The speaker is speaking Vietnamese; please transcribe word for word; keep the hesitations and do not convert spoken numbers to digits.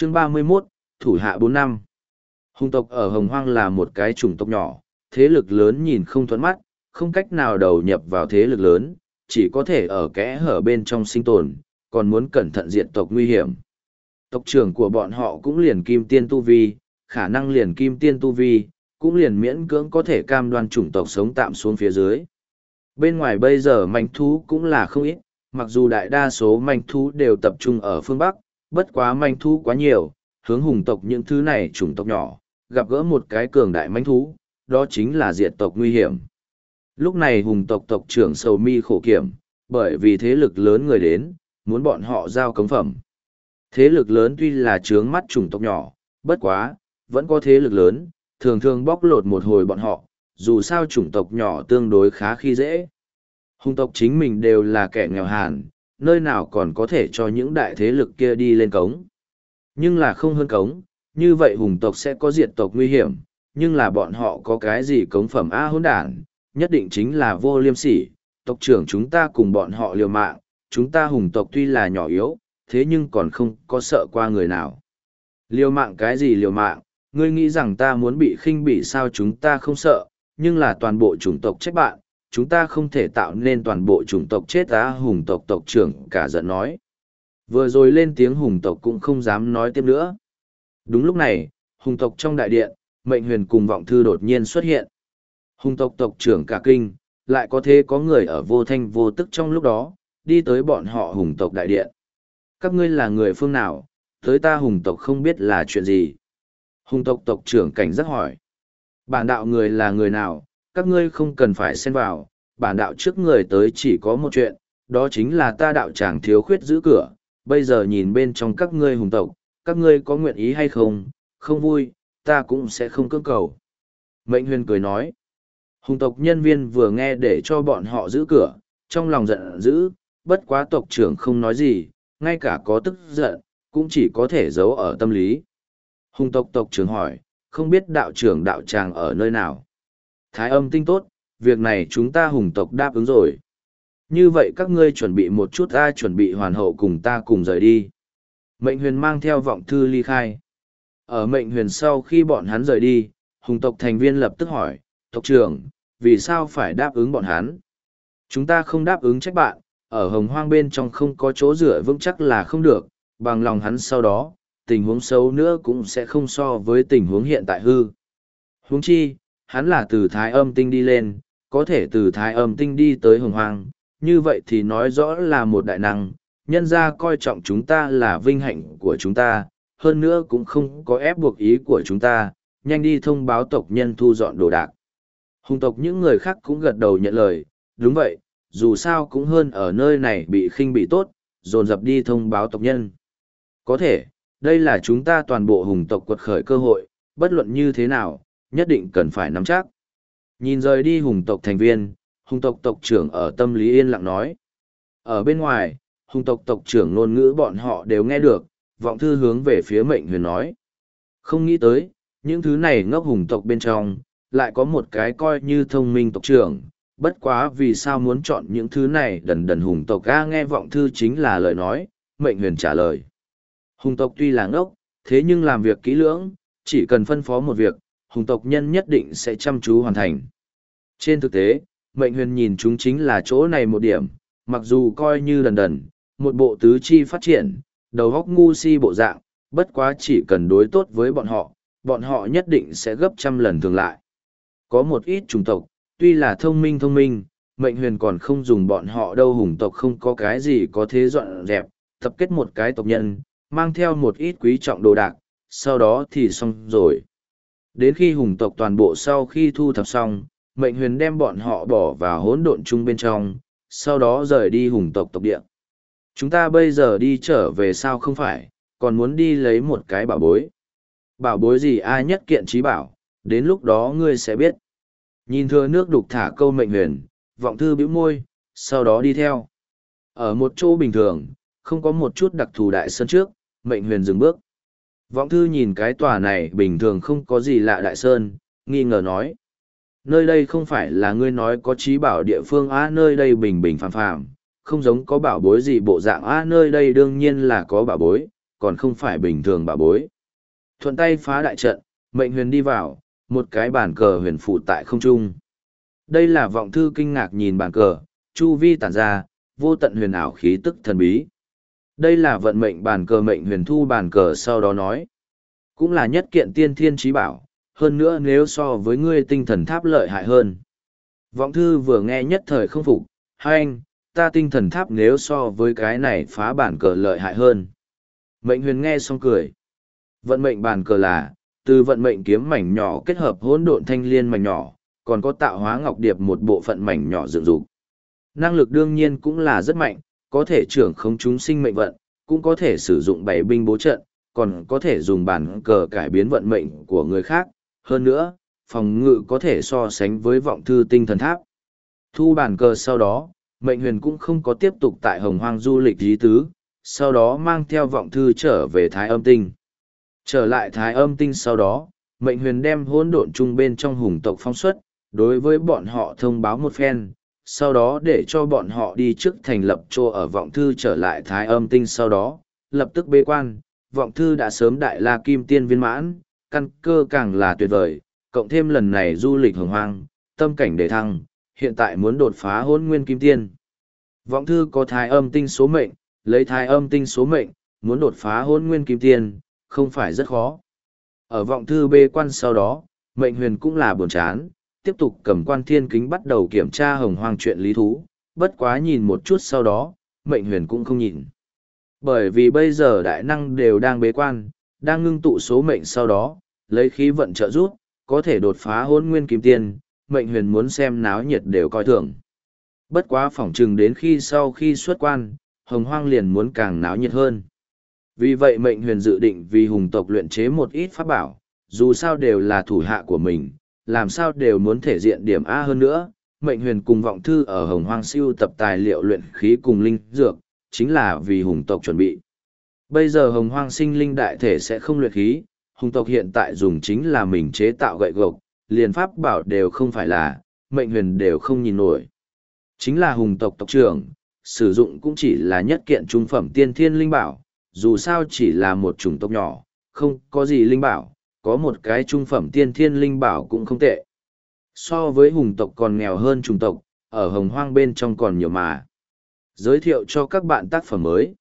Chương ba mươi mốt, Thủ hạ bốn năm. Hùng tộc ở Hồng Hoang là một cái chủng tộc nhỏ, thế lực lớn nhìn không thuẫn mắt, không cách nào đầu nhập vào thế lực lớn, chỉ có thể ở kẽ hở bên trong sinh tồn, còn muốn cẩn thận diệt tộc nguy hiểm. Tộc trưởng của bọn họ cũng liền kim tiên tu vi, khả năng liền kim tiên tu vi, cũng liền miễn cưỡng có thể cam đoan chủng tộc sống tạm xuống phía dưới. Bên ngoài bây giờ manh thú cũng là không ít, mặc dù đại đa số manh thú đều tập trung ở phương Bắc, bất quá manh thú quá nhiều, hướng hùng tộc những thứ này chủng tộc nhỏ, gặp gỡ một cái cường đại manh thú, đó chính là diệt tộc nguy hiểm. Lúc này hùng tộc tộc trưởng sầu mi khổ kiểm, bởi vì thế lực lớn người đến, muốn bọn họ giao cống phẩm. Thế lực lớn tuy là trướng mắt chủng tộc nhỏ, bất quá, vẫn có thế lực lớn, thường thường bóc lột một hồi bọn họ, dù sao chủng tộc nhỏ tương đối khá khi dễ. Hùng tộc chính mình đều là kẻ nghèo hàn, nơi nào còn có thể cho những đại thế lực kia đi lên cống. Nhưng là không hơn cống, như vậy hùng tộc sẽ có diệt tộc nguy hiểm, nhưng là bọn họ có cái gì cống phẩm A hỗn đản, nhất định chính là vô liêm sỉ, tộc trưởng chúng ta cùng bọn họ liều mạng, chúng ta hùng tộc tuy là nhỏ yếu, thế nhưng còn không có sợ qua người nào. Liều mạng cái gì liều mạng, ngươi nghĩ rằng ta muốn bị khinh bỉ sao? Chúng ta không sợ, nhưng là toàn bộ chủng tộc trách bạn, chúng ta không thể tạo nên toàn bộ chủng tộc chết á. Hùng tộc tộc trưởng cả giận nói. Vừa rồi lên tiếng hùng tộc cũng không dám nói tiếp nữa. Đúng lúc này, hùng tộc trong đại điện, Mệnh Huyền cùng Vọng Thư đột nhiên xuất hiện. Hùng tộc tộc trưởng cả kinh, lại có thế có người ở vô thanh vô tức trong lúc đó, đi tới bọn họ hùng tộc đại điện. Các ngươi là người phương nào, tới ta hùng tộc không biết là chuyện gì? Hùng tộc tộc trưởng cảnh giác hỏi. Bản đạo người là người nào, các ngươi không cần phải xen vào, bản đạo trước người tới chỉ có một chuyện, đó chính là ta đạo tràng thiếu khuyết giữ cửa, bây giờ nhìn bên trong các ngươi hùng tộc, các ngươi có nguyện ý hay không, không vui, ta cũng sẽ không cưỡng cầu. Mệnh Huyền cười nói. Hùng tộc nhân viên vừa nghe để cho bọn họ giữ cửa, trong lòng giận dữ, bất quá tộc trưởng không nói gì, ngay cả có tức giận, cũng chỉ có thể giấu ở tâm lý. Hùng tộc tộc trưởng hỏi, không biết đạo trưởng đạo tràng ở nơi nào? Thái Âm Tinh tốt, việc này chúng ta hùng tộc đáp ứng rồi. Như vậy các ngươi chuẩn bị một chút, ta chuẩn bị hoàn hậu cùng ta cùng rời đi. Mệnh Huyền mang theo Vọng Thư ly khai. Ở Mệnh Huyền sau khi bọn hắn rời đi, hùng tộc thành viên lập tức hỏi, tộc trưởng, vì sao phải đáp ứng bọn hắn? Chúng ta không đáp ứng trách bạn, ở Hồng Hoang bên trong không có chỗ dựa vững chắc là không được, bằng lòng hắn sau đó, tình huống xấu nữa cũng sẽ không so với tình huống hiện tại hư. Huống chi, hắn là từ Thái Âm Tinh đi lên, có thể từ Thái Âm Tinh đi tới Hồng Hoang, như vậy thì nói rõ là một đại năng, nhân ra coi trọng chúng ta là vinh hạnh của chúng ta, hơn nữa cũng không có ép buộc ý của chúng ta, nhanh đi thông báo tộc nhân thu dọn đồ đạc. Hùng tộc những người khác cũng gật đầu nhận lời, đúng vậy, dù sao cũng hơn ở nơi này bị khinh bị tốt, dồn dập đi thông báo tộc nhân. Có thể, đây là chúng ta toàn bộ hùng tộc quật khởi cơ hội, bất luận như thế nào, nhất định cần phải nắm chắc. Nhìn rời đi hùng tộc thành viên, hùng tộc tộc trưởng ở tâm lý yên lặng nói. Ở bên ngoài, hùng tộc tộc trưởng ngôn ngữ bọn họ đều nghe được, Vọng Thư hướng về phía Mệnh Huyền nói. Không nghĩ tới, những thứ này ngốc hùng tộc bên trong, lại có một cái coi như thông minh tộc trưởng, bất quá vì sao muốn chọn những thứ này đần đần hùng tộc a. Nghe Vọng Thư chính là lời nói, Mệnh Huyền trả lời. Hùng tộc tuy là ngốc, thế nhưng làm việc kỹ lưỡng, chỉ cần phân phó một việc, hùng tộc nhân nhất định sẽ chăm chú hoàn thành. Trên thực tế, Mệnh Huyền nhìn chúng chính là chỗ này một điểm, mặc dù coi như đần đần, một bộ tứ chi phát triển, đầu óc ngu si bộ dạng, bất quá chỉ cần đối tốt với bọn họ, bọn họ nhất định sẽ gấp trăm lần thường lại. Có một ít chủng tộc, tuy là thông minh thông minh, Mệnh Huyền còn không dùng bọn họ đâu. Hùng tộc không có cái gì có thế dọn dẹp, tập kết một cái tộc nhân, mang theo một ít quý trọng đồ đạc, sau đó thì xong rồi. Đến khi hùng tộc toàn bộ sau khi thu thập xong, Mệnh Huyền đem bọn họ bỏ vào hỗn độn chung bên trong, sau đó rời đi hùng tộc tộc địa. Chúng ta bây giờ đi trở về sao không phải, còn muốn đi lấy một cái bảo bối. Bảo bối gì? Ai nhất kiện trí bảo, đến lúc đó ngươi sẽ biết. Nhìn thừa nước đục thả câu Mệnh Huyền, Vọng Thư bĩu môi, sau đó đi theo. Ở một chỗ bình thường, không có một chút đặc thù đại sơn trước, Mệnh Huyền dừng bước. Vọng Thư nhìn cái tòa này bình thường không có gì lạ đại sơn, nghi ngờ nói. Nơi đây không phải là ngươi nói có trí bảo địa phương á? Nơi đây bình bình phàm phàm, không giống có bảo bối gì bộ dạng á? Nơi đây đương nhiên là có bảo bối, còn không phải bình thường bà bối. Thuận tay phá đại trận, mệnh huyền đi vào, một cái bàn cờ huyền phụ tại không trung. Đây là vọng thư kinh ngạc nhìn bàn cờ, chu vi tản ra, vô tận huyền ảo khí tức thần bí. Đây là vận mệnh bàn cờ, mệnh huyền thu bàn cờ sau đó nói. Cũng là nhất kiện tiên thiên trí bảo, hơn nữa nếu so với ngươi tinh thần tháp lợi hại hơn. Vọng thư vừa nghe nhất thời không phục, hai anh, ta tinh thần tháp nếu so với cái này phá bản cờ lợi hại hơn. Mệnh huyền nghe xong cười. Vận mệnh bản cờ là, từ vận mệnh kiếm mảnh nhỏ kết hợp hỗn độn thanh liên mảnh nhỏ, còn có tạo hóa ngọc điệp một bộ phận mảnh nhỏ dựng dục. Năng lực đương nhiên cũng là rất mạnh, có thể trưởng khống chúng sinh mệnh vận, cũng có thể sử dụng bảy binh bố trận, còn có thể dùng bản cờ cải biến vận mệnh của người khác. Hơn nữa, phòng ngự có thể so sánh với vọng thư tinh thần tháp. Thu bản cờ sau đó, mệnh huyền cũng không có tiếp tục tại hồng hoang du lịch lý tứ, sau đó mang theo vọng thư trở về Thái Âm Tinh. Trở lại Thái Âm Tinh sau đó, mệnh huyền đem hỗn độn chung bên trong hùng tộc phóng xuất, đối với bọn họ thông báo một phen, sau đó để cho bọn họ đi trước thành lập chỗ ở vọng thư. Trở lại Thái Âm Tinh sau đó, lập tức bế quan, vọng thư đã sớm đại la kim tiên viên mãn, căn cơ càng là tuyệt vời, cộng thêm lần này du lịch hồng hoang, tâm cảnh đề thăng, hiện tại muốn đột phá hôn nguyên kim tiên. Vọng thư có Thái Âm Tinh số mệnh, lấy Thái Âm Tinh số mệnh, muốn đột phá hôn nguyên kim tiên, không phải rất khó. Ở vọng thư bê quan sau đó, mệnh huyền cũng là buồn chán, tiếp tục cầm quan thiên kính bắt đầu kiểm tra hồng hoang chuyện lý thú, bất quá nhìn một chút sau đó, mệnh huyền cũng không nhìn. Bởi vì bây giờ đại năng đều đang bế quan, đang ngưng tụ số mệnh sau đó, lấy khí vận trợ giúp, có thể đột phá hôn nguyên kim tiên, mệnh huyền muốn xem náo nhiệt đều coi thường. Bất quá phỏng chừng đến khi sau khi xuất quan, hồng hoang liền muốn càng náo nhiệt hơn. Vì vậy mệnh huyền dự định vì hùng tộc luyện chế một ít pháp bảo, dù sao đều là thủ hạ của mình, làm sao đều muốn thể diện điểm A hơn nữa. Mệnh huyền cùng vọng thư ở hồng hoang siêu tập tài liệu luyện khí cùng linh dược, chính là vì hùng tộc chuẩn bị. Bây giờ hồng hoang sinh linh đại thể sẽ không luyện khí, hùng tộc hiện tại dùng chính là mình chế tạo gậy gộc, liền pháp bảo đều không phải là, mệnh huyền đều không nhìn nổi. Chính là hùng tộc tộc trưởng, sử dụng cũng chỉ là nhất kiện trung phẩm tiên thiên linh bảo, dù sao chỉ là một chủng tộc nhỏ, không có gì linh bảo, có một cái trung phẩm tiên thiên linh bảo cũng không tệ. So với hùng tộc còn nghèo hơn chủng tộc, ở hồng hoang bên trong còn nhiều mà. Giới thiệu cho các bạn tác phẩm mới.